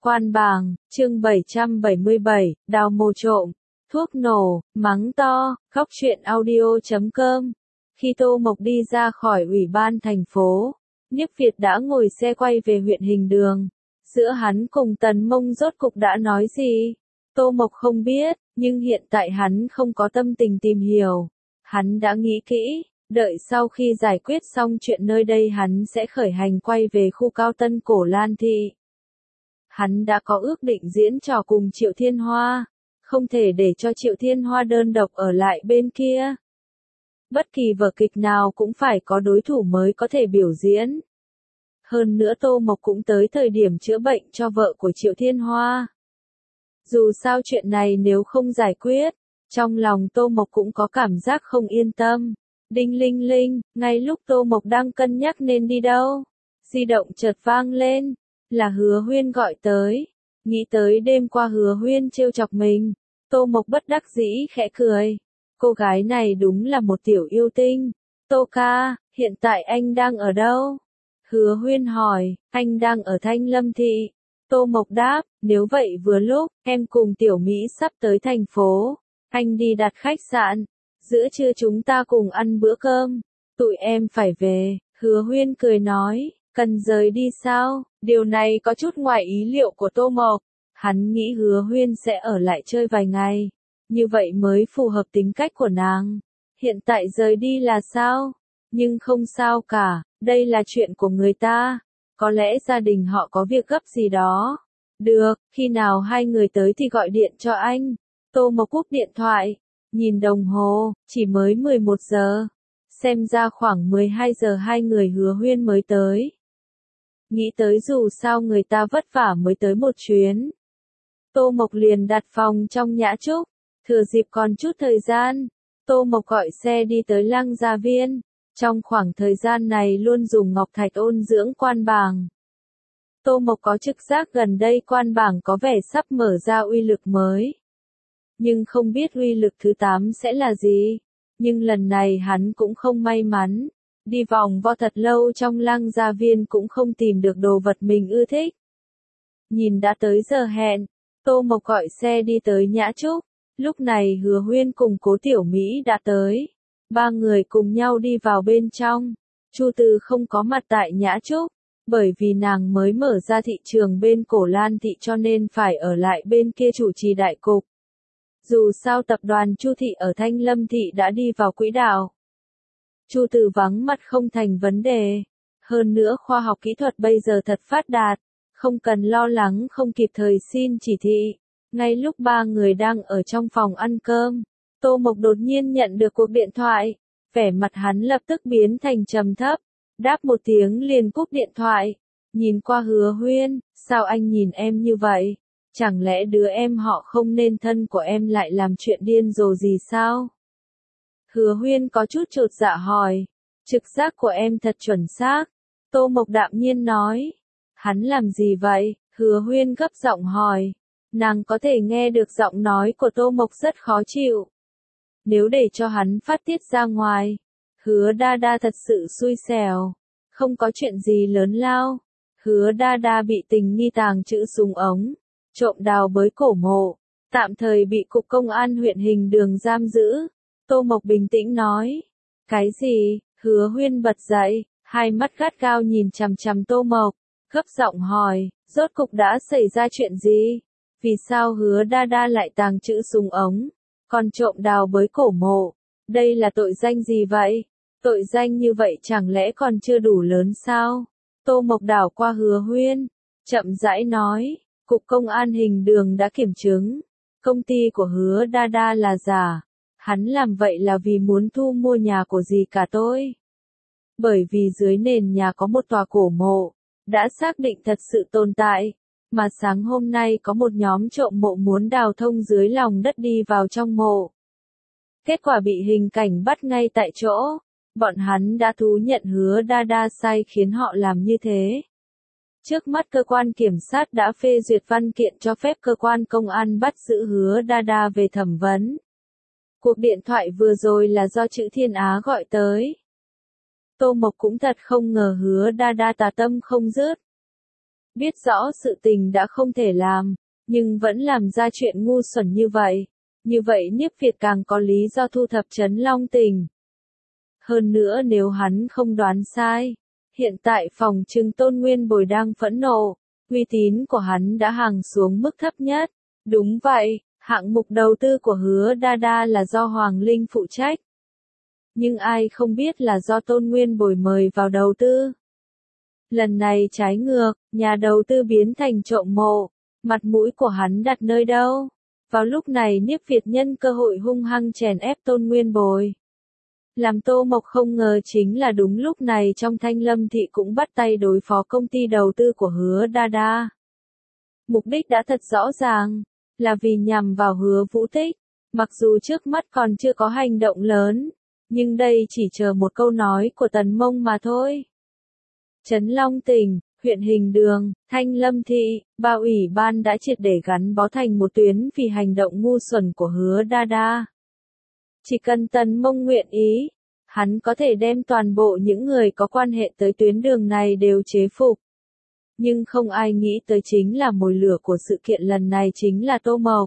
Quan Bàng, chương 777, đào mồ trộm, thuốc nổ, mắng to, khóc chuyện audio.com. Khi Tô Mộc đi ra khỏi ủy ban thành phố, Niếp Việt đã ngồi xe quay về huyện Hình Đường. Giữa hắn cùng Tần Mông rốt cục đã nói gì? Tô Mộc không biết, nhưng hiện tại hắn không có tâm tình tìm hiểu. Hắn đã nghĩ kỹ, đợi sau khi giải quyết xong chuyện nơi đây hắn sẽ khởi hành quay về khu cao tân cổ Lan Thị. Hắn đã có ước định diễn trò cùng Triệu Thiên Hoa, không thể để cho Triệu Thiên Hoa đơn độc ở lại bên kia. Bất kỳ vở kịch nào cũng phải có đối thủ mới có thể biểu diễn. Hơn nữa Tô Mộc cũng tới thời điểm chữa bệnh cho vợ của Triệu Thiên Hoa. Dù sao chuyện này nếu không giải quyết, trong lòng Tô Mộc cũng có cảm giác không yên tâm. Đinh linh linh, ngay lúc Tô Mộc đang cân nhắc nên đi đâu, di động chợt vang lên, là Hứa Huyên gọi tới. Nghĩ tới đêm qua Hứa Huyên trêu chọc mình, Tô Mộc bất đắc dĩ khẽ cười. Cô gái này đúng là một tiểu yêu tinh. Tô ca, hiện tại anh đang ở đâu? Hứa Huyên hỏi, anh đang ở Thanh Lâm Thị. Tô Mộc đáp, nếu vậy vừa lúc, em cùng Tiểu Mỹ sắp tới thành phố. Anh đi đặt khách sạn. Giữa trưa chúng ta cùng ăn bữa cơm. Tụi em phải về. Hứa Huyên cười nói, cần rời đi sao? Điều này có chút ngoài ý liệu của Tô Mộc. Hắn nghĩ Hứa Huyên sẽ ở lại chơi vài ngày. Như vậy mới phù hợp tính cách của nàng. Hiện tại rời đi là sao? Nhưng không sao cả, đây là chuyện của người ta. Có lẽ gia đình họ có việc gấp gì đó. Được, khi nào hai người tới thì gọi điện cho anh. Tô Mộc cúp điện thoại. Nhìn đồng hồ, chỉ mới 11 giờ. Xem ra khoảng 12 giờ hai người Hứa Huyên mới tới. Nghĩ tới dù sao người ta vất vả mới tới một chuyến. Tô Mộc liền đặt phòng trong Nhã Trúc. Thừa dịp còn chút thời gian, Tô Mộc gọi xe đi tới Lăng Gia Viên. Trong khoảng thời gian này luôn dùng ngọc thạch ôn dưỡng Quan Bàng. Tô Mộc có trực giác gần đây Quan Bàng có vẻ sắp mở ra uy lực mới. Nhưng không biết uy lực thứ 8 sẽ là gì. Nhưng lần này hắn cũng không may mắn. Đi vòng vo thật lâu trong Lăng Gia Viên cũng không tìm được đồ vật mình ưa thích. Nhìn đã tới giờ hẹn, Tô Mộc gọi xe đi tới Nhã Trúc. Lúc này Hứa Huyên cùng Cố Tiểu Mỹ đã tới. Ba người cùng nhau đi vào bên trong. Chu Từ không có mặt tại Nhã Trúc, bởi vì nàng mới mở ra thị trường bên cổ Lan Thị cho nên phải ở lại bên kia chủ trì đại cục. Dù sao tập đoàn Chu Thị ở Thanh Lâm Thị đã đi vào quỹ đạo. Chu Từ vắng mặt không thành vấn đề. Hơn nữa khoa học kỹ thuật bây giờ thật phát đạt, không cần lo lắng không kịp thời xin chỉ thị. Ngay lúc ba người đang ở trong phòng ăn cơm, Tô Mộc đột nhiên nhận được cuộc điện thoại. Vẻ mặt hắn lập tức biến thành trầm thấp, đáp một tiếng liền cúp điện thoại. Nhìn qua Hứa Huyên, sao anh nhìn em như vậy? Chẳng lẽ đứa em họ không nên thân của em lại làm chuyện điên rồ gì sao? Hứa Huyên có chút chột dạ hỏi. Trực giác của em thật chuẩn xác. Tô Mộc đạm nhiên nói. Hắn làm gì vậy? Hứa Huyên gấp giọng hỏi. Nàng có thể nghe được giọng nói của Tô Mộc rất khó chịu. Nếu để cho hắn phát tiết ra ngoài, Hứa Đa Đa thật sự xui xẻo. Không có chuyện gì lớn lao. Hứa Đa Đa bị tình nghi tàng trữ súng ống, trộm đào bới cổ mộ, tạm thời bị cục công an huyện Hình Đường giam giữ. Tô Mộc bình tĩnh nói. Cái gì? Hứa Huyên bật dậy, hai mắt gắt gao nhìn chằm chằm Tô Mộc, gấp giọng hỏi, rốt cục đã xảy ra chuyện gì? Vì sao Hứa Đa Đa lại tàng trữ súng ống, còn trộm đào bới cổ mộ? Đây là tội danh gì vậy? Tội danh như vậy chẳng lẽ còn chưa đủ lớn sao? Tô Mộc đảo qua Hứa Huyên, chậm rãi nói, Cục Công an Hình Đường đã kiểm chứng, công ty của Hứa Đa Đa là giả. Hắn làm vậy là vì muốn thu mua nhà của dì cả tôi. Bởi vì dưới nền nhà có một tòa cổ mộ, đã xác định thật sự tồn tại. Mà sáng hôm nay có một nhóm trộm mộ muốn đào thông dưới lòng đất đi vào trong mộ. Kết quả bị hình cảnh bắt ngay tại chỗ. Bọn hắn đã thú nhận Hứa Đa Đa sai khiến họ làm như thế. Trước mắt cơ quan kiểm sát đã phê duyệt văn kiện cho phép cơ quan công an bắt giữ Hứa Đa Đa về thẩm vấn. Cuộc điện thoại vừa rồi là do Trữ Thiên Á gọi tới. Tô Mộc cũng thật không ngờ Hứa Đa Đa tà tâm không dứt. biết rõ sự tình đã không thể làm, nhưng vẫn làm ra chuyện ngu xuẩn như vậy. Như vậy Niếp Việt càng có lý do thu thập Trấn Long Tỉnh. Hơn nữa nếu hắn không đoán sai, hiện tại phòng trừng Tôn Nguyên Bồi đang phẫn nộ, uy tín của hắn đã hàng xuống mức thấp nhất. Đúng vậy, hạng mục đầu tư của Hứa Đa Đa là do Hoàng Linh phụ trách. Nhưng ai không biết là do Tôn Nguyên Bồi mời vào đầu tư. Lần này trái ngược, nhà đầu tư biến thành trộm mộ, mặt mũi của hắn đặt nơi đâu? Vào lúc này Niếp Việt nhân cơ hội hung hăng chèn ép Tôn Nguyên Bồi. Làm Tô Mộc không ngờ chính là đúng lúc này trong Thanh Lâm Thị cũng bắt tay đối phó công ty đầu tư của Hứa Đa Đa. Mục đích đã thật rõ ràng, là vì nhằm vào Hứa Vũ Tích, mặc dù trước mắt còn chưa có hành động lớn, nhưng đây chỉ chờ một câu nói của Tần Mông mà thôi. Trấn Long Tỉnh, huyện Hình Đường, Thanh Lâm Thị, ba ủy ban đã triệt để gắn bó thành một tuyến vì hành động ngu xuẩn của Hứa Đa Đa. Chỉ cần Tần Mông nguyện ý, hắn có thể đem toàn bộ những người có quan hệ tới tuyến đường này đều chế phục. Nhưng không ai nghĩ tới chính là mồi lửa của sự kiện lần này chính là Tô Mộc.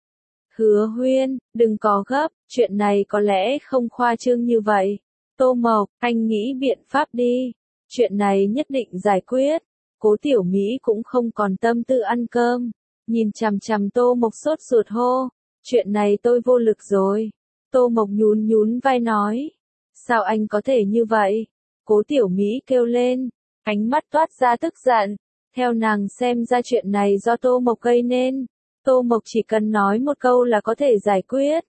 Hứa Huyên, đừng có gấp, chuyện này có lẽ không khoa trương như vậy. Tô Mộc, anh nghĩ biện pháp đi. Chuyện này nhất định giải quyết. Cố Tiểu Mỹ cũng không còn tâm tư ăn cơm. Nhìn chằm chằm Tô Mộc sốt ruột hô. Chuyện này tôi vô lực rồi. Tô Mộc nhún nhún vai nói. Sao anh có thể như vậy? Cố Tiểu Mỹ kêu lên. Ánh mắt toát ra tức giận. Theo nàng xem ra chuyện này do Tô Mộc gây nên. Tô Mộc chỉ cần nói một câu là có thể giải quyết.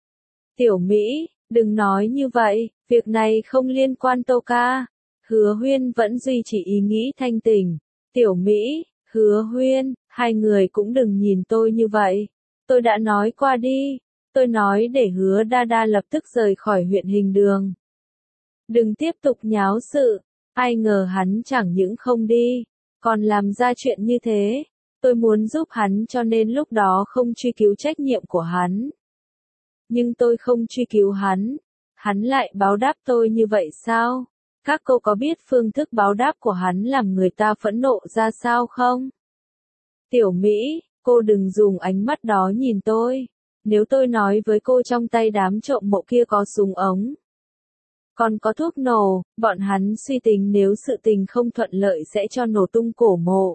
Tiểu Mỹ, đừng nói như vậy, việc này không liên quan Tô ca. Hứa Huyên vẫn duy trì ý nghĩ thanh tỉnh. Tiểu Mỹ, Hứa Huyên, hai người cũng đừng nhìn tôi như vậy. Tôi đã nói qua đi. Tôi nói để Hứa Đa Đa lập tức rời khỏi huyện Hình Đường. Đừng tiếp tục nháo sự. Ai ngờ hắn chẳng những không đi, còn làm ra chuyện như thế. Tôi muốn giúp hắn cho nên lúc đó không truy cứu trách nhiệm của hắn. Nhưng tôi không truy cứu hắn. Hắn lại báo đáp tôi như vậy sao? Các cô có biết phương thức báo đáp của hắn làm người ta phẫn nộ ra sao không? Tiểu Mỹ, cô đừng dùng ánh mắt đó nhìn tôi. Nếu tôi nói với cô trong tay đám trộm mộ kia có súng ống, còn có thuốc nổ, bọn hắn suy tính nếu sự tình không thuận lợi sẽ cho nổ tung cổ mộ.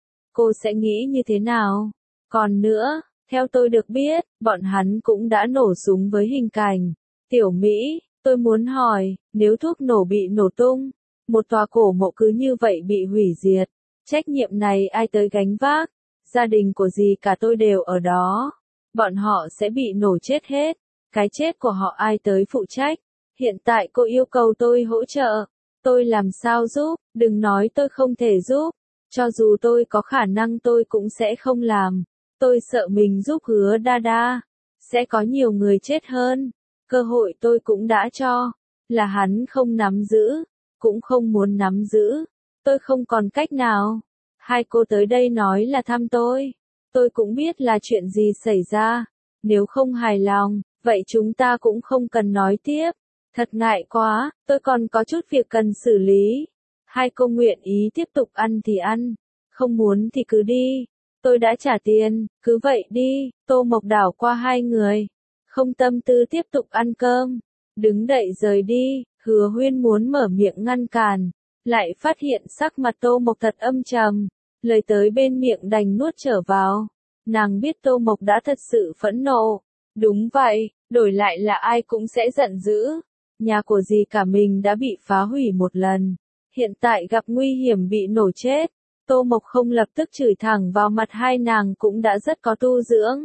Cô sẽ nghĩ như thế nào? Còn nữa, theo tôi được biết, bọn hắn cũng đã nổ súng với hình cảnh. Tiểu Mỹ, tôi muốn hỏi, nếu thuốc nổ bị nổ tung, một tòa cổ mộ cứ như vậy bị hủy diệt, trách nhiệm này ai tới gánh vác? Gia đình của dì cả tôi đều ở đó. Bọn họ sẽ bị nổ chết hết. Cái chết của họ ai tới phụ trách? Hiện tại cô yêu cầu tôi hỗ trợ. Tôi làm sao giúp? Đừng nói tôi không thể giúp. Cho dù tôi có khả năng tôi cũng sẽ không làm. Tôi sợ mình giúp Hứa Đa Đa, sẽ có nhiều người chết hơn. Cơ hội tôi cũng đã cho. Là hắn không nắm giữ. Cũng không muốn nắm giữ. Tôi không còn cách nào. Hai cô tới đây nói là thăm tôi. Tôi cũng biết là chuyện gì xảy ra. Nếu không hài lòng, vậy chúng ta cũng không cần nói tiếp. Thật ngại quá, tôi còn có chút việc cần xử lý. Hai cô nguyện ý tiếp tục ăn thì ăn, không muốn thì cứ đi. Tôi đã trả tiền, cứ vậy đi. Tô Mộc đảo qua hai người, không tâm tư tiếp tục ăn cơm. Đứng dậy rời đi, Hứa Huyên muốn mở miệng ngăn cản, lại phát hiện sắc mặt Tô Mộc thật âm trầm. Lời tới bên miệng đành nuốt trở vào. Nàng biết Tô Mộc đã thật sự phẫn nộ. Đúng vậy, đổi lại là ai cũng sẽ giận dữ. Nhà của dì cả mình đã bị phá hủy một lần. Hiện tại gặp nguy hiểm bị nổ chết. Tô Mộc không lập tức chửi thẳng vào mặt hai nàng cũng đã rất có tu dưỡng.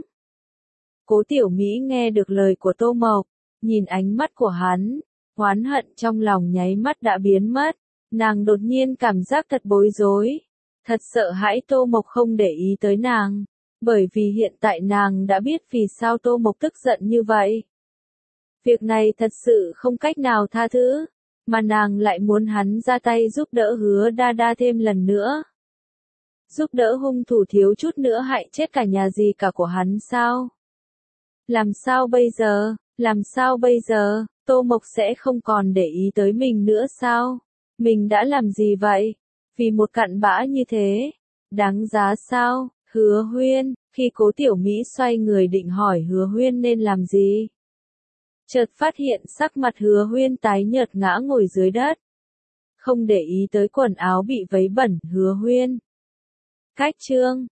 Cố Tiểu Mỹ nghe được lời của Tô Mộc, nhìn ánh mắt của hắn, oán hận trong lòng nháy mắt đã biến mất. Nàng đột nhiên cảm giác thật bối rối. Thật sợ hãi Tô Mộc không để ý tới nàng. Bởi vì hiện tại nàng đã biết vì sao Tô Mộc tức giận như vậy. Việc này thật sự không cách nào tha thứ. Mà nàng lại muốn hắn ra tay giúp đỡ Hứa Đa Đa thêm lần nữa. Giúp đỡ hung thủ thiếu chút nữa hại chết cả nhà dì cả của hắn sao? Làm sao bây giờ? Làm sao bây giờ? Tô Mộc sẽ không còn để ý tới mình nữa sao? Mình đã làm gì vậy? Vì một cặn bã như thế, Đáng giá sao, Hứa Huyên, khi Cố Tiểu Mỹ xoay người định hỏi Hứa Huyên nên làm gì. Chợt phát hiện sắc mặt Hứa Huyên tái nhợt ngã ngồi dưới đất. Không để ý tới quần áo bị vấy bẩn, Hứa Huyên. Cách chương